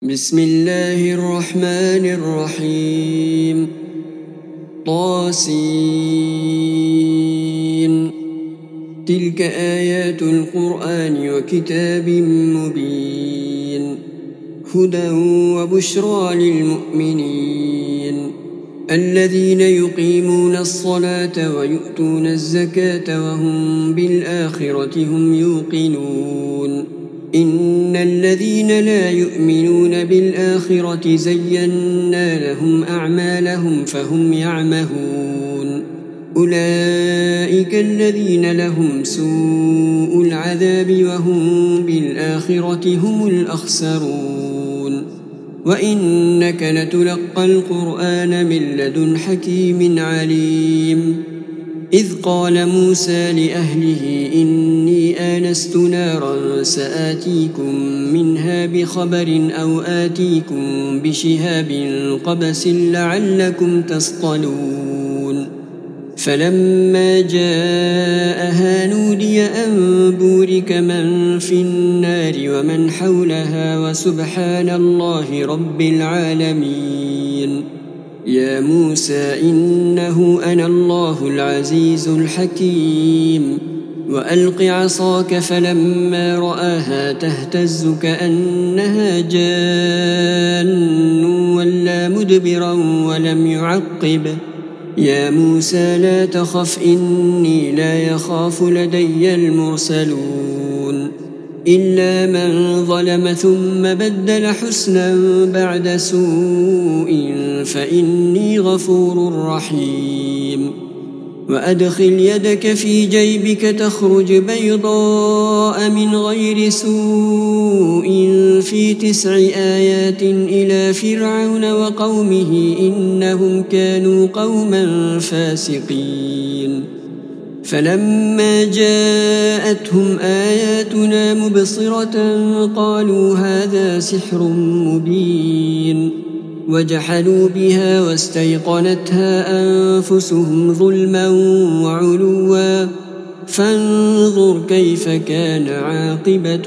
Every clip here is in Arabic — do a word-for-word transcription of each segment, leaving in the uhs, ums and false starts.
بسم الله الرحمن الرحيم. طاسين. تلك آيات القرآن وكتاب مبين، هدى وبشرى للمؤمنين الذين يقيمون الصلاة ويؤتون الزكاة وهم بالآخرة هم يوقنون. إن الذين لا يؤمنون بالآخرة زينا لهم أعمالهم فهم يعمهون. أولئك الذين لهم سوء العذاب وهم بالآخرة هم الأخسرون. وإنك لتلقى القرآن من لدن حكيم عليم. إذ قال موسى لأهله إني آنست نارا سآتيكم منها بخبر أو آتيكم بشهاب قبس لعلكم تصطلون. فلما جاءها نودي أن بورك من في النار ومن حولها وسبحان الله رب العالمين. يا موسى إنه أنا الله العزيز الحكيم. وألق عصاك فلما رآها تهتز كأنها جان ولا مدبرا ولم يعقب. يا موسى لا تخف إني لا يخاف لدي المرسلون. إلا من ظلم ثم بدل حسنا بعد سوء فإني غفور رحيم. وأدخل يدك في جيبك تخرج بيضاء من غير سوء في تسع آيات إلى فرعون وقومه إنهم كانوا قوما فاسقين. فلما جاءتهم آياتنا مبصرة قالوا هذا سحر مبين، وجحدوا بها واستيقنتها أنفسهم ظلما وعلوا فانظر كيف كان عاقبة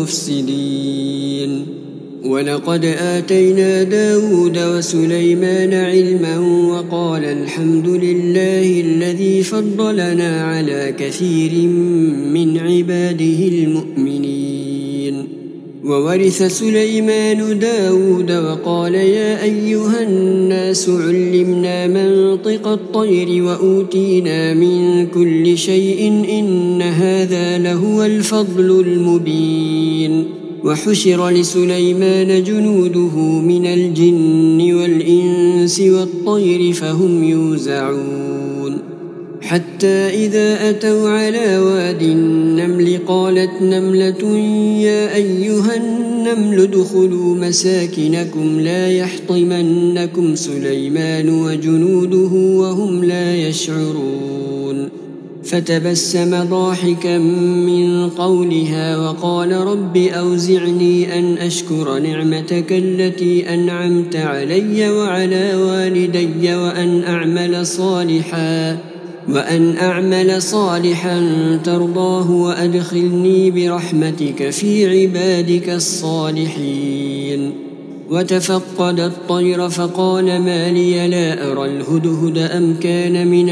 المفسدين. ولقد آتينا داود وسليمان علما وقال الحمد لله الذي فضلنا على كثير من عباده المؤمنين. وورث سليمان داود وقال يا أيها الناس علمنا منطق الطير وأوتينا من كل شيء إن هذا لهو الفضل المبين. وحشر لسليمان جنوده من الجن والإنس والطير فهم يوزعون. حتى إذا أتوا على واد النمل قالت نملة يا أيها النمل ادخلوا مساكنكم لا يحطمنكم سليمان وجنوده وهم لا يشعرون. فتبسم ضاحكا من قولها وقال رب أوزعني أن أشكر نعمتك التي أنعمت علي وعلى والدي وأن أعمل صالحا وأن أعمل صالحا ترضاه وأدخلني برحمتك في عبادك الصالحين. وتفقد الطير فقال ما لي لا أرى الهدهد أم كان من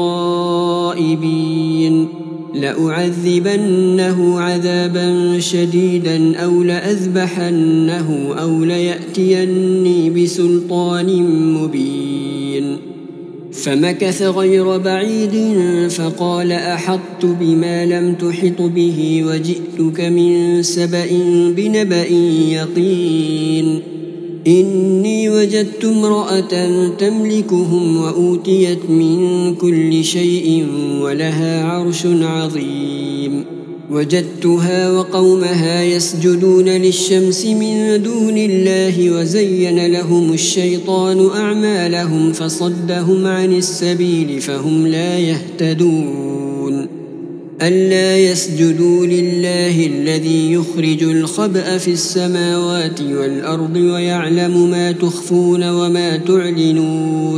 الغائبين. لأعذبنه عذابا شديدا أو لأذبحنه أو ليأتيني بسلطان مبين. فمكث غير بعيد فقال أحطت بما لم تحط به وجئتك من سبأ بنبأ يقين. إني وجدت امرأة تملكهم وأوتيت من كل شيء ولها عرش عظيم. وجدتها وقومها يسجدون للشمس من دون الله وزين لهم الشيطان أعمالهم فصدهم عن السبيل فهم لا يهتدون. ألا يسجدوا لله الذي يخرج الخبأ في السماوات والأرض ويعلم ما تخفون وما تعلنون.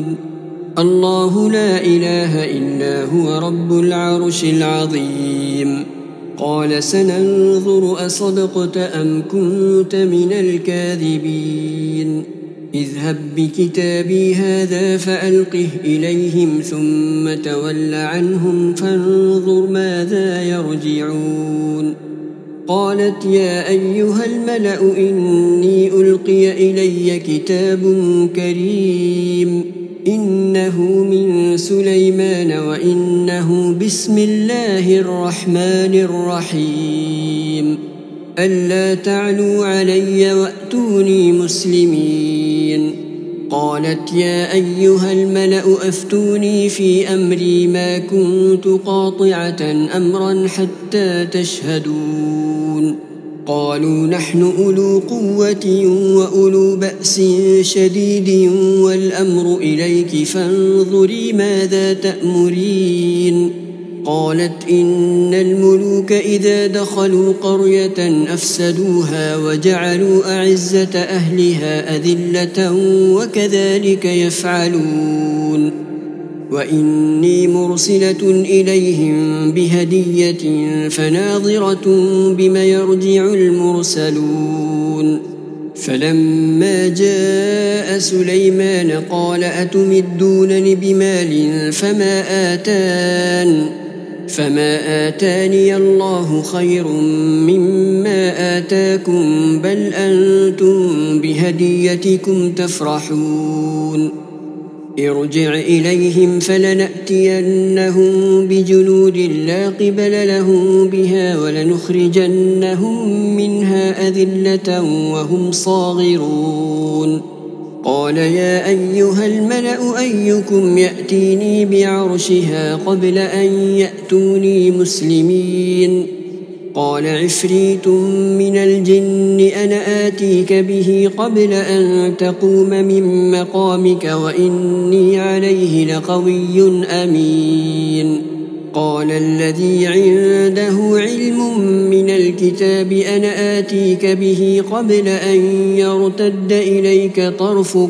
الله لا إله إلا هو رب العرش العظيم. قال سننظر أصدقت أم كنت من الكاذبين اذهب بكتابي هذا فألقه إليهم ثم تول عنهم فانظر ماذا يرجعون قالت يا أيها الملأ إني ألقي إلي كتاب كريم إنه من سليمان وإنه بسم الله الرحمن الرحيم ألا تعلوا علي وأتوني مسلمين قالت يا أيها الملأ أفتوني في أمري ما كنت قاطعة أمرا حتى تشهدون قالوا نحن أولو قوة وأولو بأس شديد والأمر إليك فانظري ماذا تأمرين قالت إن الملوك إذا دخلوا قرية أفسدوها وجعلوا أعزة أهلها أذلة وكذلك يفعلون وإني مرسلة إليهم بهدية فناظرة بما يرجع المرسلون فلما جاء سليمان قال أتمدونني بمال فما آتان فما آتاني الله خير مما آتاكم بل أنتم بهديتكم تفرحون ارجع إليهم فلنأتينهم بجنود لا قبل لهم بها ولنخرجنهم منها أذلة وهم صاغرون قال يا أيها الملأ أيكم يأتيني بعرشها قبل أن يأتوني مسلمين قال عفريت من الجن أنا آتيك به قبل أن تقوم من مقامك وإني عليه لقوي أمين قال الذي عنده علم من الكتاب أنا آتيك به قبل أن يرتد إليك طرفك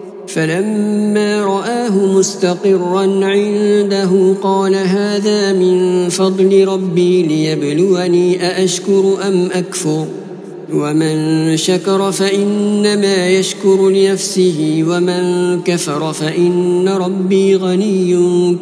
فلما رآه مستقرا عنده قال هذا من فضل ربي ليبلوني أأشكر أم أكفر ومن شكر فإنما يشكر لنفسه ومن كفر فإن ربي غني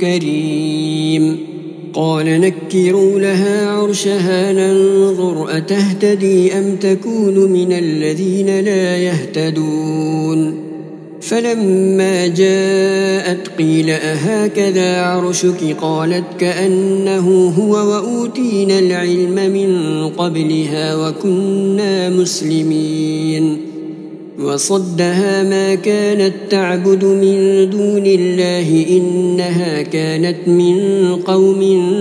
كريم قال نكروا لها عرشها ننظر أتهتدي أم تكون من الذين لا يهتدون فلما جاءت قيل أهكذا عرشك قالت كأنه هو وأوتينا العلم من قبلها وكنا مسلمين وصدها ما كانت تعبد من دون الله إنها كانت من قوم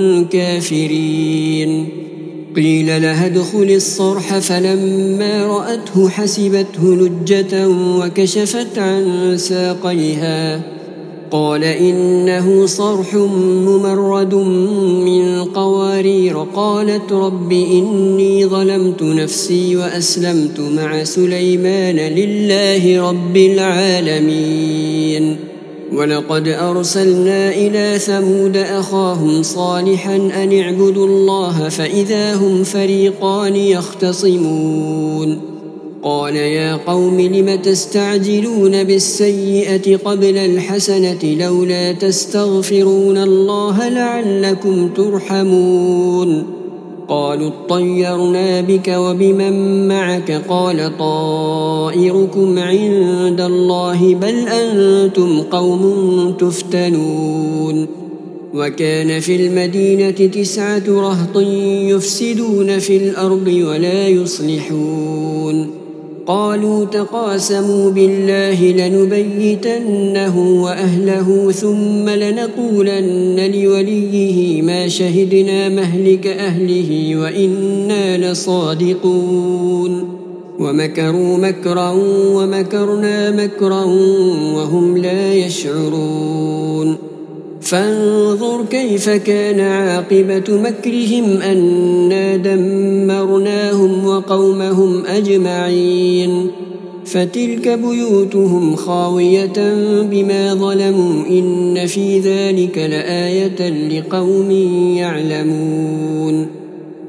كافرين قيل لها ادخل الصرح فلما رأته حسبته لجة وكشفت عن ساقيها قال إنه صرح ممرد من قوارير قالت رب إني ظلمت نفسي وأسلمت مع سليمان لله رب العالمين ولقد أرسلنا إلى ثمود أخاهم صالحا أن اعبدوا الله فإذا هم فريقان يختصمون قال يا قوم لم تستعجلون بالسيئة قبل الحسنة لولا تستغفرون الله لعلكم ترحمون قالوا اطيرنا بك وبمن معك قال طائركم عند الله بل أنتم قوم تفتنون وكان في المدينة تسعة رهط يفسدون في الأرض ولا يصلحون قالوا تقاسموا بالله لنبيتنه وأهله ثم لنقولن لوليه ما شهدنا مهلك أهله وإنا لصادقون ومكروا مكرا ومكرنا مكرا وهم لا يشعرون فانظر كيف كان عاقبة مكرهم أنا دمرناهم وقومهم أجمعين فتلك بيوتهم خاوية بما ظلموا إن في ذلك لآية لقوم يعلمون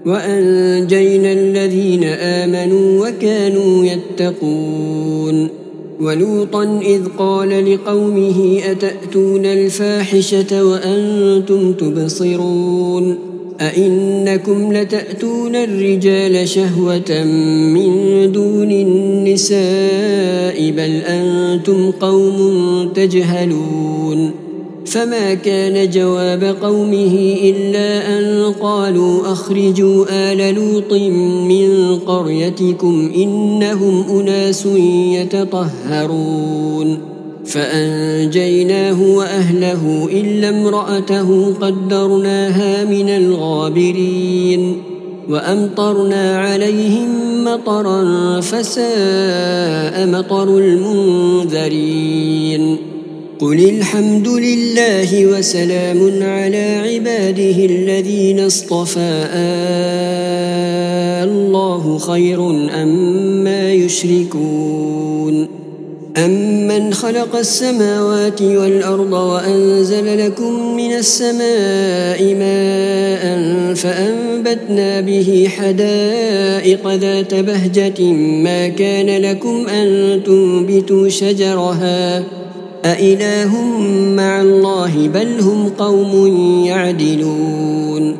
وأنجينا الذين آمنوا وكانوا يتقون ولوطا إذ قال لقومه أتأتون الفاحشة وأنتم تبصرون أئنكم لتأتون الرجال شهوة من دون النساء بل أنتم قوم تجهلون فما كان جواب قومه إلا أن قالوا أخرجوا آل لوط من قريتكم إنهم أناس يتطهرون فأنجيناه وأهله إلا امرأته قدرناها من الغابرين وأمطرنا عليهم مطرا فساء مطر المنذرين قل الحمد لله وسلام على عباده الذين اصطفى الله خير أما يشركون أمن خلق السماوات والأرض وأنزل لكم من السماء ماء فأنبتنا به حدائق ذات بهجة ما كان لكم أن تنبتوا شجرها أإله مع الله بل هم قوم يعدلون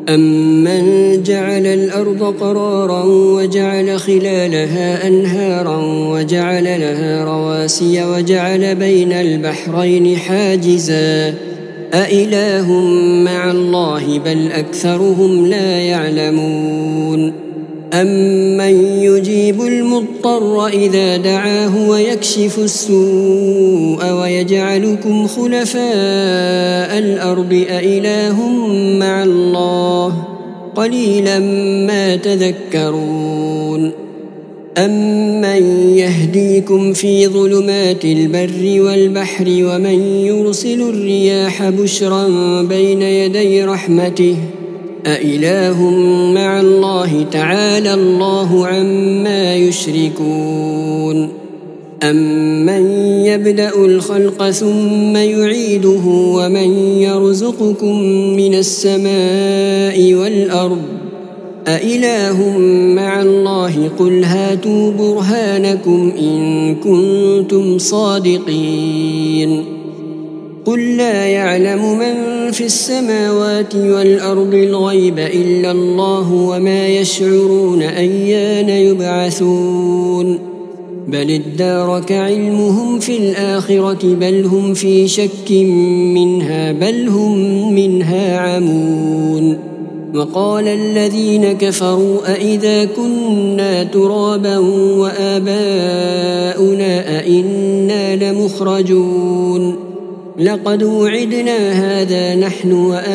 أمن جعل الأرض قرارا وجعل خلالها أنهارا وجعل لها رواسي وجعل بين البحرين حاجزا أإله مع الله بل أكثرهم لا يعلمون أمن يجيب المضطر إذا دعاه ويكشف السوء ويجعلكم خلفاء الأرض أإله مع الله قليلا ما تذكرون أمن يهديكم في ظلمات البر والبحر ومن يرسل الرياح بشرا بين يدي رحمته أإله مع الله تعالى الله عما يشركون أمن يبدأ الخلق ثم يعيده ومن يرزقكم من السماء والأرض أإله مع الله قل هاتوا برهانكم إن كنتم صادقين قل لا يعلم من في السماوات والأرض الغيب إلا الله وما يشعرون أيان يبعثون بل ادارك علمهم في الآخرة بل هم في شك منها بل هم منها عمون وقال الذين كفروا أئذا كنا ترابا وآباؤنا أئنا لمخرجون لقد وعدنا هذا نحن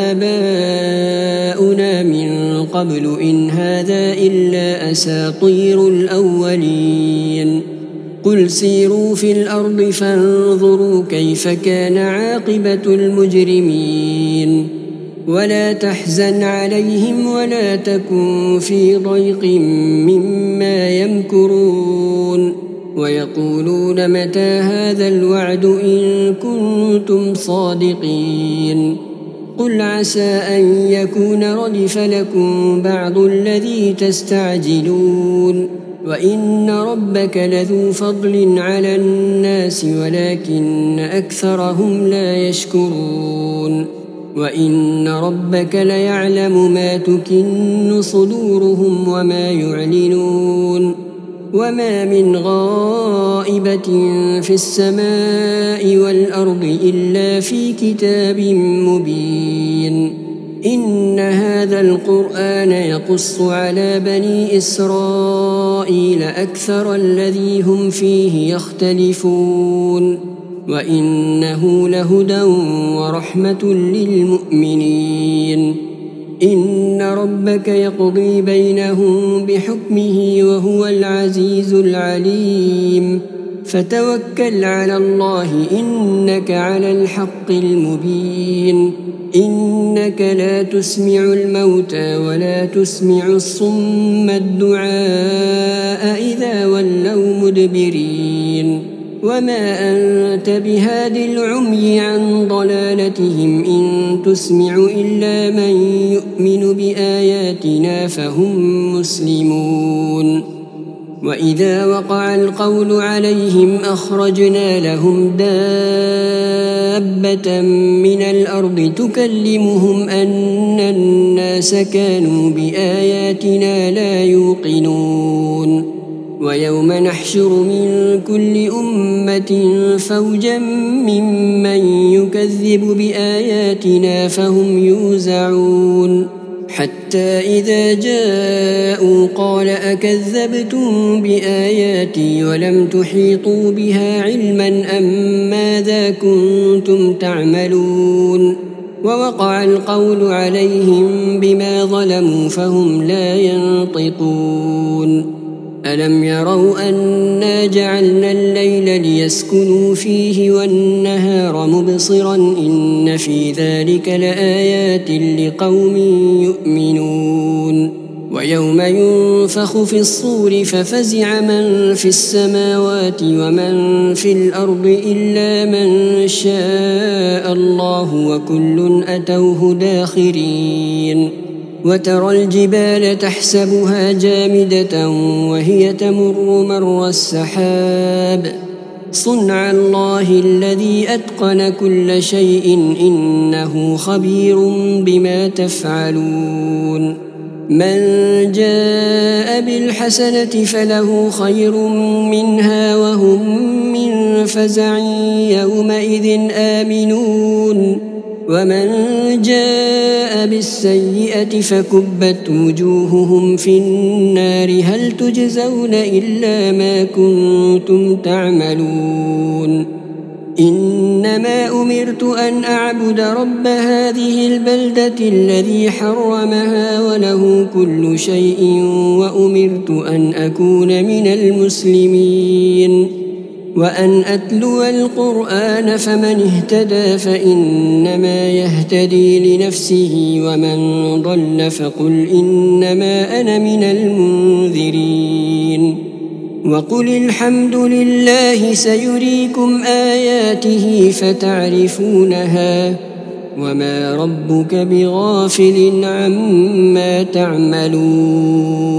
وآباؤنا من قبل إن هذا إلا أساطير الأولين قل سيروا في الأرض فانظروا كيف كان عاقبة المجرمين ولا تحزن عليهم ولا تكن في ضيق مما يمكرون ويقولون متى هذا الوعد إن كنتم صادقين قل عسى أن يكون ردف لكم بعض الذي تستعجلون وإن ربك لذو فضل على الناس ولكن أكثرهم لا يشكرون وإن ربك ليعلم ما تكن صدورهم وما يعلنون وما من غائبة في السماء والأرض إلا في كتاب مبين إن هذا القرآن يقص على بني إسرائيل أكثر الذي هم فيه يختلفون وإنه لهدى ورحمة للمؤمنين إن ربك يقضي بينهم بحكمه وهو العزيز العليم فتوكل على الله إنك على الحق المبين إنك لا تسمع الموتى ولا تسمع الصم الدعاء إذا ولوا مدبرين وما أنت بهاد العمي عن ضلالتهم إن تسمع إلا من يؤمن بآياتنا فهم مسلمون وإذا وقع القول عليهم أخرجنا لهم دابة من الأرض تكلمهم أن الناس كانوا بآياتنا لا يوقنون ويوم نحشر من كل أمة فوجا ممن يكذب بآياتنا فهم يوزعون حتى إذا جاءوا قال أكذبتم بآياتي ولم تحيطوا بها علما أم ماذا كنتم تعملون ووقع القول عليهم بما ظلموا فهم لا ينطقون ألم يروا أنا جعلنا الليل ليسكنوا فيه والنهار مبصرا إن في ذلك لآيات لقوم يؤمنون ويوم ينفخ في الصور ففزع من في السماوات ومن في الأرض إلا من شاء الله وكل أتوه داخرين وترى الجبال تحسبها جامدة وهي تمر مر السحاب صنع الله الذي أتقن كل شيء إنه خبير بما تفعلون من جاء بالحسنة فله خير منها وهم من فزع يومئذ آمنون ومن جاء بالسيئة فكبت وجوههم في النار هل تجزون إلا ما كنتم تعملون إنما أمرت أن أعبد رب هذه البلدة الذي حرمها وله كل شيء وأمرت أن أكون من المسلمين وأن أتلو القرآن فمن اهتدى فإنما يهتدي لنفسه ومن ضل فقل إنما أنا من المنذرين وقل الحمد لله سيريكم آياته فتعرفونها وما ربك بغافل عما تعملون.